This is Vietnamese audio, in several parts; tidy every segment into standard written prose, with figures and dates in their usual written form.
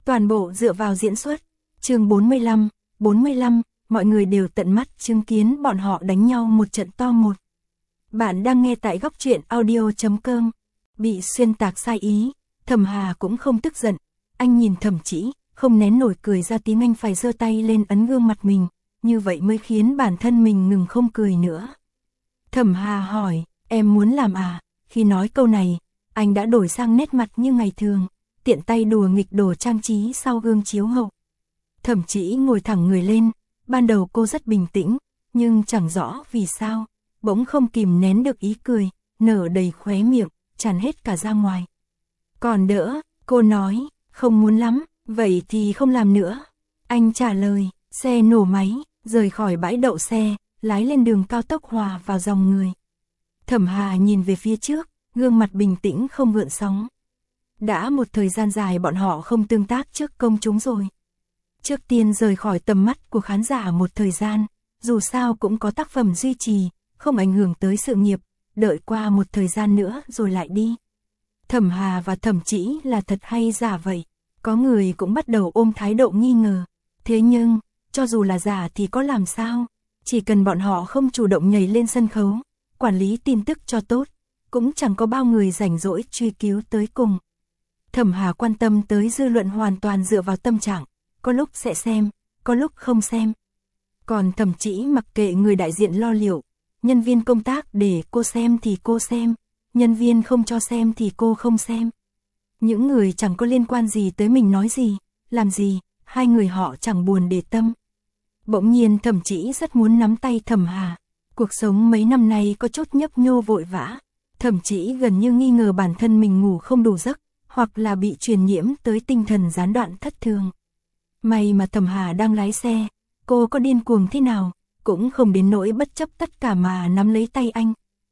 Toàn bộ dựa vào diễn xuất. Chương 45, mọi người đều tận mắt chứng kiến bọn họ đánh nhau một trận to một. Bạn đang nghe tại góc truyện audio.com. Bị xuyên tạc sai ý, Thẩm Hà cũng không tức giận. Anh nhìn Thẩm Chỉ, không nén nổi cười ra tiếng, anh phải giơ tay lên ấn gương mặt mình, như vậy mới khiến bản thân mình ngừng không cười nữa. Thẩm Hà hỏi, em muốn làm à? Khi nói câu này, anh đã đổi sang nét mặt như ngày thường, tiện tay đùa nghịch đồ trang trí sau gương chiếu hậu. Thẩm Chỉ ngồi thẳng người lên, ban đầu cô rất bình tĩnh, nhưng chẳng rõ vì sao, bỗng không kìm nén được ý cười, nở đầy khóe miệng, tràn hết cả ra ngoài. Còn đỡ, cô nói, không muốn lắm, vậy thì không làm nữa. Anh trả lời, xe nổ máy, rời khỏi bãi đậu xe, lái lên đường cao tốc hòa vào dòng người. Thẩm Hà nhìn về phía trước, gương mặt bình tĩnh không gợn sóng. Đã một thời gian dài bọn họ không tương tác trước công chúng rồi. Trước tiên rời khỏi tầm mắt của khán giả một thời gian, dù sao cũng có tác phẩm duy trì, không ảnh hưởng tới sự nghiệp, đợi qua một thời gian nữa rồi lại đi. Thẩm Hà và Thẩm Chỉ là thật hay giả vậy? Có người cũng bắt đầu ôm thái độ nghi ngờ. Thế nhưng, cho dù là giả thì có làm sao? Chỉ cần bọn họ không chủ động nhảy lên sân khấu, quản lý tin tức cho tốt, cũng chẳng có bao người rảnh rỗi truy cứu tới cùng. Thẩm Hà quan tâm tới dư luận hoàn toàn dựa vào tâm trạng, có lúc sẽ xem, có lúc không xem. Còn Thẩm Chỉ mặc kệ người đại diện lo liệu, nhân viên công tác để cô xem thì cô xem, nhân viên không cho xem thì cô không xem. Những người chẳng có liên quan gì tới mình nói gì, làm gì, hai người họ chẳng buồn để tâm. Bỗng nhiên Thẩm Chỉ rất muốn nắm tay Thẩm Hà. Cuộc sống mấy năm nay có chút nhấp nhô vội vã. Thẩm Chỉ gần như nghi ngờ bản thân mình ngủ không đủ giấc, hoặc là bị truyền nhiễm tới tinh thần gián đoạn thất thường. May mà Thẩm Hà đang lái xe, cô có điên cuồng thế nào, cũng không đến nỗi bất chấp tất cả mà nắm lấy tay anh.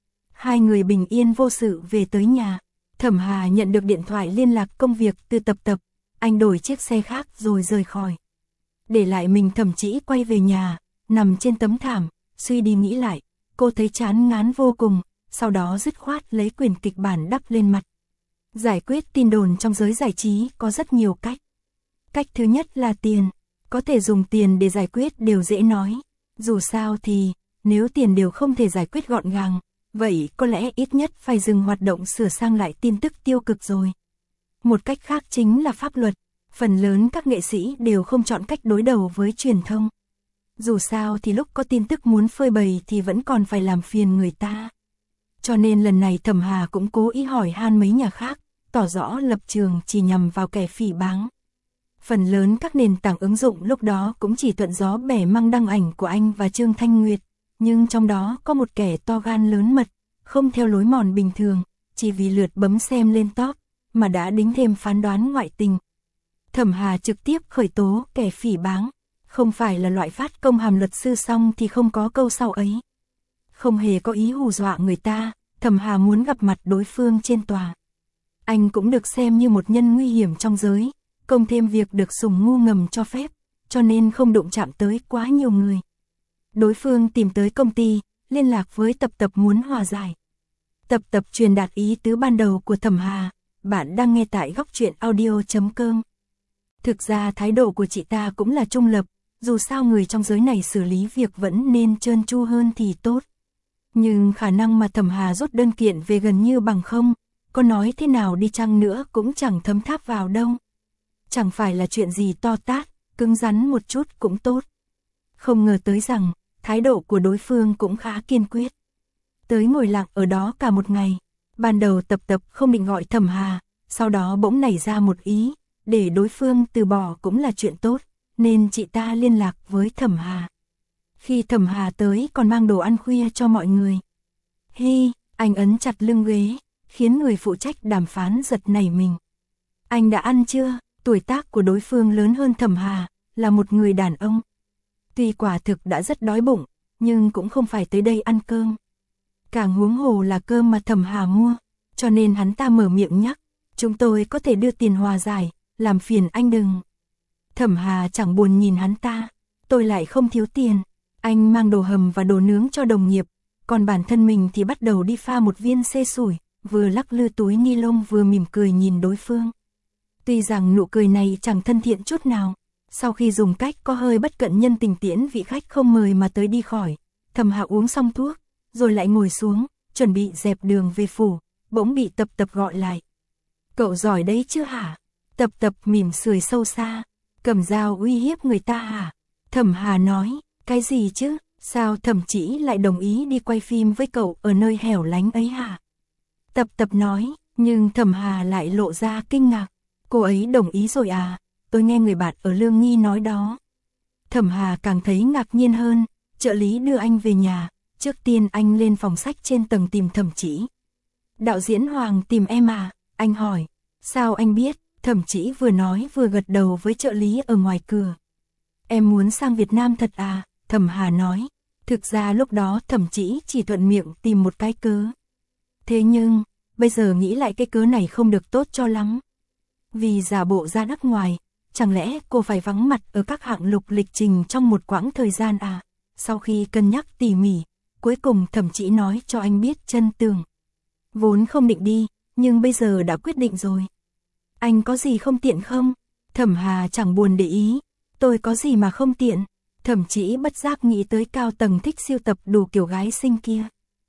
Hai người bình yên vô sự về tới nhà. Thẩm Hà nhận được điện thoại liên lạc công việc từ Tập, anh đổi chiếc xe khác rồi rời khỏi. Để lại mình Thẩm Chỉ quay về nhà, nằm trên tấm thảm, suy đi nghĩ lại, cô thấy chán ngán vô cùng, sau đó dứt khoát lấy quyển kịch bản đắp lên mặt. Giải quyết tin đồn trong giới giải trí có rất nhiều cách. Cách thứ nhất là tiền, có thể dùng tiền để giải quyết đều dễ nói. Dù sao thì, nếu tiền đều không thể giải quyết gọn gàng, vậy có lẽ ít nhất phải dừng hoạt động sửa sang lại tin tức tiêu cực rồi. Một cách khác chính là pháp luật, phần lớn các nghệ sĩ đều không chọn cách đối đầu với truyền thông. Dù sao thì lúc có tin tức muốn phơi bày thì vẫn còn phải làm phiền người ta. Cho nên lần này Thẩm Hà cũng cố ý hỏi han mấy nhà khác, tỏ rõ lập trường chỉ nhằm vào kẻ phỉ báng. Phần lớn các nền tảng ứng dụng lúc đó cũng chỉ thuận gió bẻ măng đăng ảnh của anh và Trương Thanh Nguyệt, nhưng trong đó có một kẻ to gan lớn mật, không theo lối mòn bình thường, chỉ vì lượt bấm xem lên top, mà đã đính thêm phán đoán ngoại tình. Thẩm Hà trực tiếp khởi tố kẻ phỉ báng, không phải là loại phát công hàm luật sư xong thì không có câu sau ấy. Không hề có ý hù dọa người ta, Thẩm Hà muốn gặp mặt đối phương trên tòa. Anh cũng được xem như một nhân nguy hiểm trong giới, cộng thêm việc được sủng ngu ngầm cho phép, cho nên không đụng chạm tới quá nhiều người. Đối phương tìm tới công ty, liên lạc với Tập muốn hòa giải. Tập truyền đạt ý tứ ban đầu của Thẩm Hà, bạn đang nghe tại góc truyện audio.com. Thực ra thái độ của chị ta cũng là trung lập, dù sao người trong giới này xử lý việc vẫn nên trơn tru hơn thì tốt. Nhưng khả năng mà Thẩm Hà rút đơn kiện về gần như bằng không, có nói thế nào đi chăng nữa cũng chẳng thấm tháp vào đâu. Chẳng phải là chuyện gì to tát, cứng rắn một chút cũng tốt. Không ngờ tới rằng, thái độ của đối phương cũng khá kiên quyết. Tới ngồi lặng ở đó cả một ngày, ban đầu Tập không định gọi Thẩm Hà, sau đó bỗng nảy ra một ý, để đối phương từ bỏ cũng là chuyện tốt, nên chị ta liên lạc với Thẩm Hà. Khi Thẩm Hà tới còn mang đồ ăn khuya cho mọi người. Hi, anh ấn chặt lưng ghế, khiến người phụ trách đàm phán giật nảy mình. Anh đã ăn chưa? Tuổi tác của đối phương lớn hơn Thẩm Hà, là một người đàn ông. Tuy quả thực đã rất đói bụng, nhưng cũng không phải tới đây ăn cơm. Càng huống hồ là cơm mà Thẩm Hà mua, cho nên hắn ta mở miệng nhắc, chúng tôi có thể đưa tiền hòa giải, làm phiền anh đừng. Thẩm Hà chẳng buồn nhìn hắn ta, tôi lại không thiếu tiền. Anh mang đồ hầm và đồ nướng cho đồng nghiệp, còn bản thân mình thì bắt đầu đi pha một viên xê sủi, vừa lắc lư túi ni lông vừa mỉm cười nhìn đối phương. Tuy rằng nụ cười này chẳng thân thiện chút nào, sau khi dùng cách có hơi bất cận nhân tình tiễn vị khách không mời mà tới đi khỏi, Thẩm Hà uống xong thuốc, rồi lại ngồi xuống, chuẩn bị dẹp đường về phủ, bỗng bị Tập Tập gọi lại. Cậu giỏi đấy chứ hả? Tập Tập mỉm cười sâu xa, cầm dao uy hiếp người ta hả? Thẩm Hà nói, cái gì chứ, sao Thẩm Chỉ lại đồng ý đi quay phim với cậu ở nơi hẻo lánh ấy hả? Tập Tập nói, nhưng Thẩm Hà lại lộ ra kinh ngạc, cô ấy đồng ý rồi à, tôi nghe người bạn ở Lương Nghi nói đó. Thẩm Hà càng thấy ngạc nhiên hơn, trợ lý đưa anh về nhà, trước tiên anh lên phòng sách trên tầng tìm Thẩm Chỉ. Đạo diễn Hoàng tìm em à, anh hỏi, sao anh biết? Thẩm Chỉ vừa nói vừa gật đầu với trợ lý ở ngoài cửa. Em muốn sang Việt Nam thật à? Thẩm Hà nói. Thực ra lúc đó Thẩm Chỉ chỉ thuận miệng tìm một cái cớ. Thế nhưng, bây giờ nghĩ lại cái cớ này không được tốt cho lắm. Vì giả bộ ra nước ngoài, chẳng lẽ cô phải vắng mặt ở các hạng mục lịch trình trong một quãng thời gian à? Sau khi cân nhắc tỉ mỉ, cuối cùng Thẩm Chỉ nói cho anh biết chân tường. Vốn không định đi, nhưng bây giờ đã quyết định rồi. Anh có gì không tiện không? Thẩm Hà chẳng buồn để ý. Tôi có gì mà không tiện? Thẩm Chỉ bất giác nghĩ tới cao tầng thích siêu tập đủ kiểu gái xinh kia.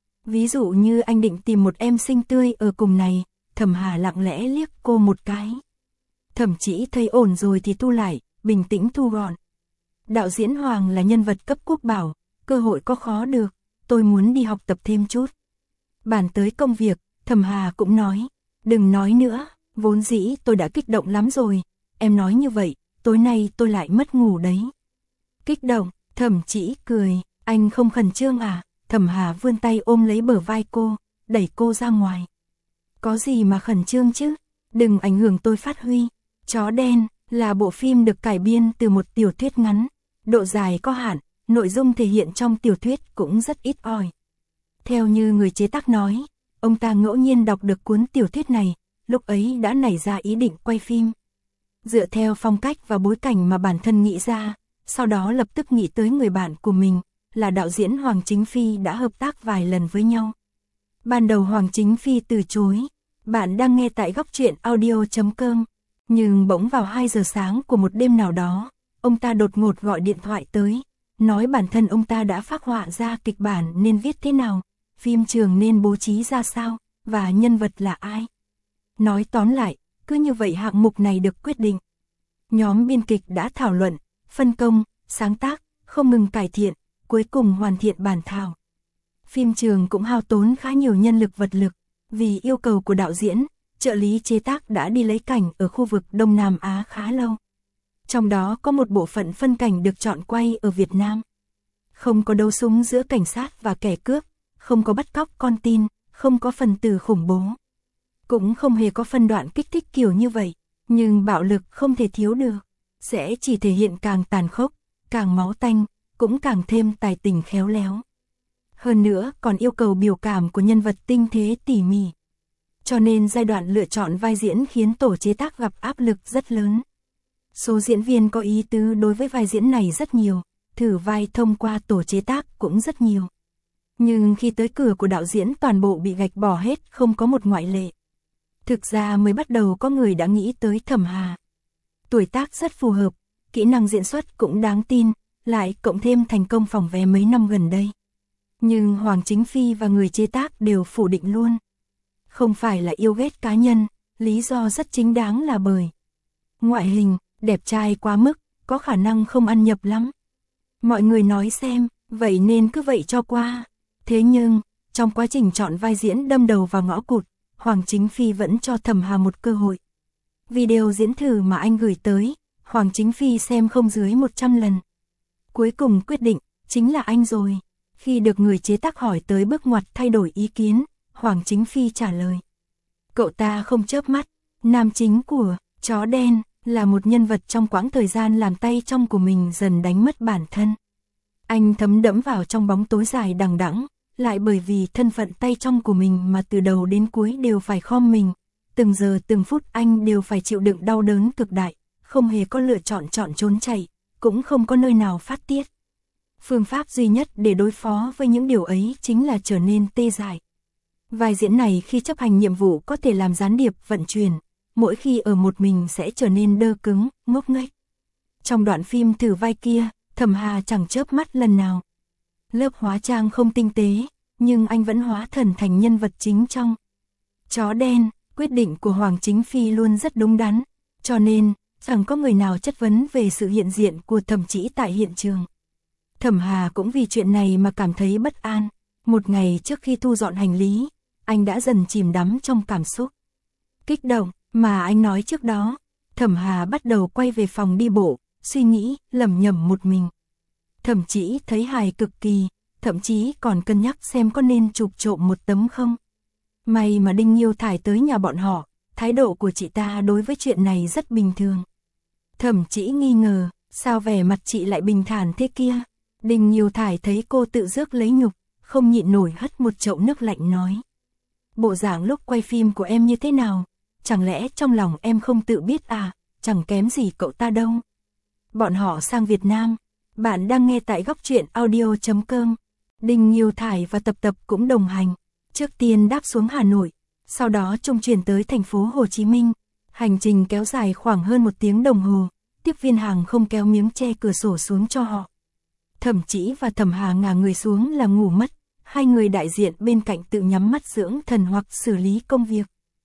Ví dụ như anh định tìm một em xinh tươi ở cùng này, Thẩm Hà lặng lẽ liếc cô một cái. Thẩm Chỉ thấy ổn rồi thì thu lại, bình tĩnh thu gọn. Đạo diễn Hoàng là nhân vật cấp quốc bảo, cơ hội có khó được, tôi muốn đi học tập thêm chút. Bàn tới công việc, Thẩm Hà cũng nói, đừng nói nữa, vốn dĩ tôi đã kích động lắm rồi, em nói như vậy, tối nay tôi lại mất ngủ đấy. Kích động, Thẩm Chỉ cười, anh không khẩn trương à? Thẩm Hà vươn tay ôm lấy bờ vai cô, đẩy cô ra ngoài. Có gì mà khẩn trương chứ, đừng ảnh hưởng tôi phát huy. Chó đen là bộ phim được cải biên từ một tiểu thuyết ngắn, độ dài có hạn, nội dung thể hiện trong tiểu thuyết cũng rất ít ỏi. Theo như người chế tác nói, ông ta ngẫu nhiên đọc được cuốn tiểu thuyết này, lúc ấy đã nảy ra ý định quay phim. Dựa theo phong cách và bối cảnh mà bản thân nghĩ ra, sau đó lập tức nghĩ tới người bạn của mình, là đạo diễn Hoàng Chính Phi đã hợp tác vài lần với nhau. Ban đầu Hoàng Chính Phi từ chối, bạn đang nghe tại góc truyện audio.com, nhưng bỗng vào 2 giờ sáng của một đêm nào đó, ông ta đột ngột gọi điện thoại tới, nói bản thân ông ta đã phác họa ra kịch bản nên viết thế nào, phim trường nên bố trí ra sao, và nhân vật là ai. Nói tóm lại, cứ như vậy hạng mục này được quyết định. Nhóm biên kịch đã thảo luận, phân công, sáng tác, không ngừng cải thiện, cuối cùng hoàn thiện bản thảo. Phim trường cũng hao tốn khá nhiều nhân lực vật lực, vì yêu cầu của đạo diễn, trợ lý chế tác đã đi lấy cảnh ở khu vực Đông Nam Á khá lâu. Trong đó có một bộ phận phân cảnh được chọn quay ở Việt Nam. Không có đấu súng giữa cảnh sát và kẻ cướp, không có bắt cóc con tin, không có phần tử khủng bố. Cũng không hề có phân đoạn kích thích kiểu như vậy, nhưng bạo lực không thể thiếu được, sẽ chỉ thể hiện càng tàn khốc, càng máu tanh, cũng càng thêm tài tình khéo léo. Hơn nữa còn yêu cầu biểu cảm của nhân vật tinh tế tỉ mỉ. Cho nên giai đoạn lựa chọn vai diễn khiến tổ chế tác gặp áp lực rất lớn. Số diễn viên có ý tứ đối với vai diễn này rất nhiều, thử vai thông qua tổ chế tác cũng rất nhiều. Nhưng khi tới cửa của đạo diễn toàn bộ bị gạch bỏ hết, không có một ngoại lệ. Thực ra mới bắt đầu có người đã nghĩ tới Thẩm Hà. Tuổi tác rất phù hợp, kỹ năng diễn xuất cũng đáng tin, lại cộng thêm thành công phòng vé mấy năm gần đây. Nhưng Hoàng Chính Phi và người chế tác đều phủ định luôn. Không phải là yêu ghét cá nhân, lý do rất chính đáng là bởi ngoại hình, đẹp trai quá mức, có khả năng không ăn nhập lắm. Mọi người nói xem, vậy nên cứ vậy cho qua. Thế nhưng, trong quá trình chọn vai diễn đâm đầu vào ngõ cụt, Hoàng Chính Phi vẫn cho Thẩm Hà một cơ hội. Video diễn thử mà anh gửi tới, Hoàng Chính Phi xem không dưới 100 lần. Cuối cùng quyết định, chính là anh rồi. Khi được người chế tác hỏi tới bước ngoặt thay đổi ý kiến, Hoàng Chính Phi trả lời. Cậu ta không chớp mắt, nam chính của Chó Đen là một nhân vật trong quãng thời gian làm tay trong của mình dần đánh mất bản thân. Anh thấm đẫm vào trong bóng tối dài đằng đẵng, lại bởi vì thân phận tay trong của mình mà từ đầu đến cuối đều phải khom mình. Từng giờ từng phút anh đều phải chịu đựng đau đớn cực đại, không hề có lựa chọn trốn chạy, cũng không có nơi nào phát tiết. Phương pháp duy nhất để đối phó với những điều ấy chính là trở nên tê dại. Vai diễn này khi chấp hành nhiệm vụ có thể làm gián điệp vận chuyển, mỗi khi ở một mình sẽ trở nên đơ cứng, ngốc nghếch. Trong đoạn phim thử vai kia, Thẩm Hà chẳng chớp mắt lần nào. Lớp hóa trang không tinh tế, nhưng anh vẫn hóa thần thành nhân vật chính trong Chó đen. Quyết định của Hoàng Chính Phi luôn rất đúng đắn, cho nên chẳng có người nào chất vấn về sự hiện diện của Thẩm Chỉ tại hiện trường. Thẩm Hà cũng vì chuyện này mà cảm thấy bất an. Một ngày trước khi thu dọn hành lý, anh đã dần chìm đắm trong cảm xúc kích động mà anh nói trước đó. Thẩm Hà bắt đầu quay về phòng đi bộ, suy nghĩ, lẩm nhẩm một mình. Thẩm Chỉ thấy hài cực kỳ, thậm chí còn cân nhắc xem có nên chụp trộm một tấm không. May mà Đinh Nhiêu Thải tới nhà bọn họ, thái độ của chị ta đối với chuyện này rất bình thường. Thẩm Chỉ nghi ngờ, sao vẻ mặt chị lại bình thản thế kia? Đinh Nhiêu Thải thấy cô tự rước lấy nhục, không nhịn nổi hất một chậu nước lạnh nói. Bộ dạng lúc quay phim của em như thế nào? Chẳng lẽ trong lòng em không tự biết à? Chẳng kém gì cậu ta đâu. Bọn họ sang Việt Nam. Bạn đang nghe tại góc truyện audio.com. Đinh Nhiêu Thải và Tập Tập cũng đồng hành. Trước tiên đáp xuống Hà Nội, sau đó trung chuyển tới thành phố Hồ Chí Minh. Hành trình kéo dài khoảng hơn 1 tiếng đồng hồ. Tiếp viên hàng không kéo miếng che cửa sổ xuống cho họ. Thẩm Chỉ và Thẩm Hà ngả người xuống là ngủ mất. Hai người đại diện bên cạnh tự nhắm mắt dưỡng thần hoặc xử lý công việc.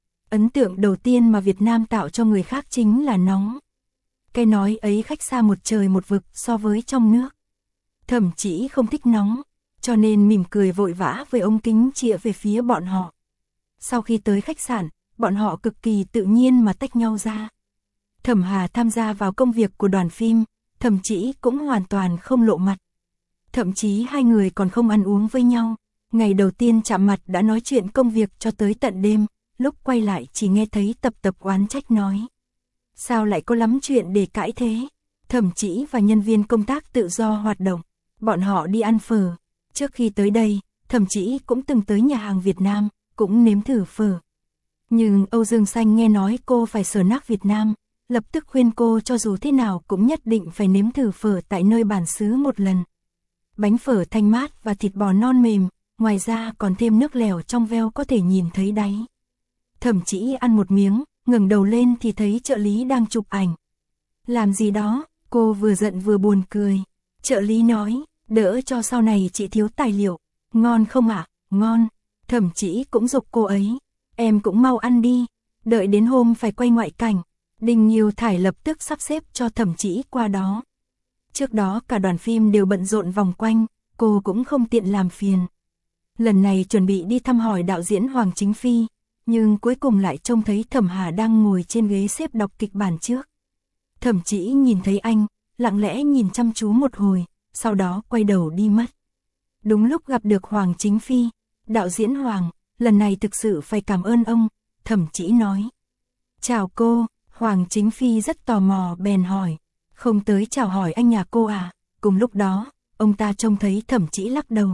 Ấn tượng đầu tiên mà Việt Nam tạo cho người khác chính là nóng. Cái nói ấy khách xa một trời một vực so với trong nước. Thẩm Chỉ không thích nóng, cho nên mỉm cười vội vã với ống kính chĩa về phía bọn họ. Sau khi tới khách sạn, bọn họ cực kỳ tự nhiên mà tách nhau ra. Thẩm Hà tham gia vào công việc của đoàn phim, Thẩm Chỉ cũng hoàn toàn không lộ mặt. Thậm chí hai người còn không ăn uống với nhau. Ngày đầu tiên chạm mặt đã nói chuyện công việc cho tới tận đêm, lúc quay lại chỉ nghe thấy Tập Tập oán trách nói. Sao lại có lắm chuyện để cãi thế? Thẩm Chỉ và nhân viên công tác tự do hoạt động, bọn họ đi ăn phở. Trước khi tới đây, Thẩm Chỉ cũng từng tới nhà hàng Việt Nam, cũng nếm thử phở. Nhưng Âu Dương Xanh nghe nói cô phải sở nác Việt Nam, lập tức khuyên cô cho dù thế nào cũng nhất định phải nếm thử phở tại nơi bản xứ một lần. Bánh phở thanh mát và thịt bò non mềm, ngoài ra còn thêm nước lèo trong veo có thể nhìn thấy đáy. Thẩm Chỉ ăn một miếng, ngẩng đầu lên thì thấy trợ lý đang chụp ảnh. Làm gì đó? Cô vừa giận vừa buồn cười. Trợ lý nói, đỡ cho sau này chị thiếu tài liệu. Ngon không ạ? Ngon. Thẩm Chỉ cũng giục cô ấy. Em cũng mau ăn đi. Đợi đến hôm phải quay ngoại cảnh. Đinh Nhiêu Thải lập tức sắp xếp cho Thẩm Chỉ qua đó. Trước đó cả đoàn phim đều bận rộn vòng quanh, cô cũng không tiện làm phiền. Lần này chuẩn bị đi thăm hỏi đạo diễn Hoàng Chính Phi, nhưng cuối cùng lại trông thấy Thẩm Hà đang ngồi trên ghế xếp đọc kịch bản trước. Thẩm Chỉ nhìn thấy anh, lặng lẽ nhìn chăm chú một hồi, sau đó quay đầu đi mất. Đúng lúc gặp được Hoàng Chính Phi, đạo diễn Hoàng, lần này thực sự phải cảm ơn ông, Thẩm Chỉ nói. Chào cô, Hoàng Chính Phi rất tò mò bèn hỏi. Không tới chào hỏi anh nhà cô à? Cùng lúc đó, ông ta trông thấy Thẩm Chỉ lắc đầu.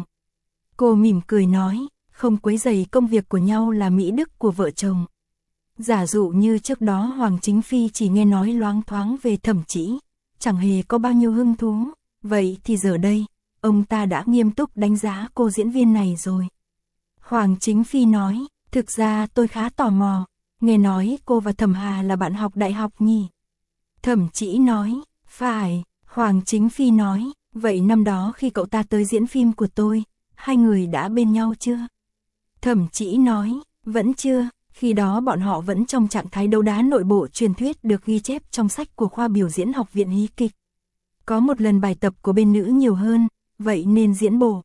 Cô mỉm cười nói, không quấy rầy công việc của nhau là mỹ đức của vợ chồng. Giả dụ như trước đó Hoàng Chính Phi chỉ nghe nói loáng thoáng về Thẩm Chỉ, chẳng hề có bao nhiêu hứng thú, vậy thì giờ đây, ông ta đã nghiêm túc đánh giá cô diễn viên này rồi. Hoàng Chính Phi nói, thực ra tôi khá tò mò, nghe nói cô và Thẩm Hà là bạn học đại học nhỉ? Thẩm Chỉ nói, phải. Hoàng Chính Phi nói, vậy năm đó khi cậu ta tới diễn phim của tôi, hai người đã bên nhau chưa? Thẩm Chỉ nói, vẫn chưa, khi đó bọn họ vẫn trong trạng thái đấu đá nội bộ truyền thuyết được ghi chép trong sách của khoa biểu diễn Học viện Hí kịch. Có một lần bài tập của bên nữ nhiều hơn, vậy nên diễn bộ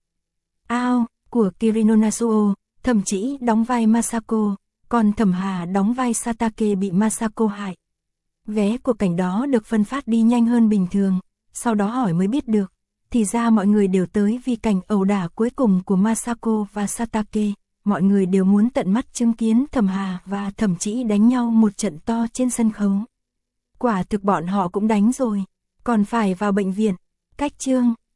Ao của Kirino Nasuo, Thẩm Chỉ đóng vai Masako, còn Thẩm Hà đóng vai Satake bị Masako hại. Vé của cảnh đó được phân phát đi nhanh hơn bình thường, sau đó hỏi mới biết được, thì ra mọi người đều tới vì cảnh ẩu đả cuối cùng của Masako và Satake, mọi người đều muốn tận mắt chứng kiến Thẩm Hà và Thẩm Chỉ đánh nhau một trận to trên sân khấu. Quả thực bọn họ cũng đánh rồi, còn phải vào bệnh viện. Cách chương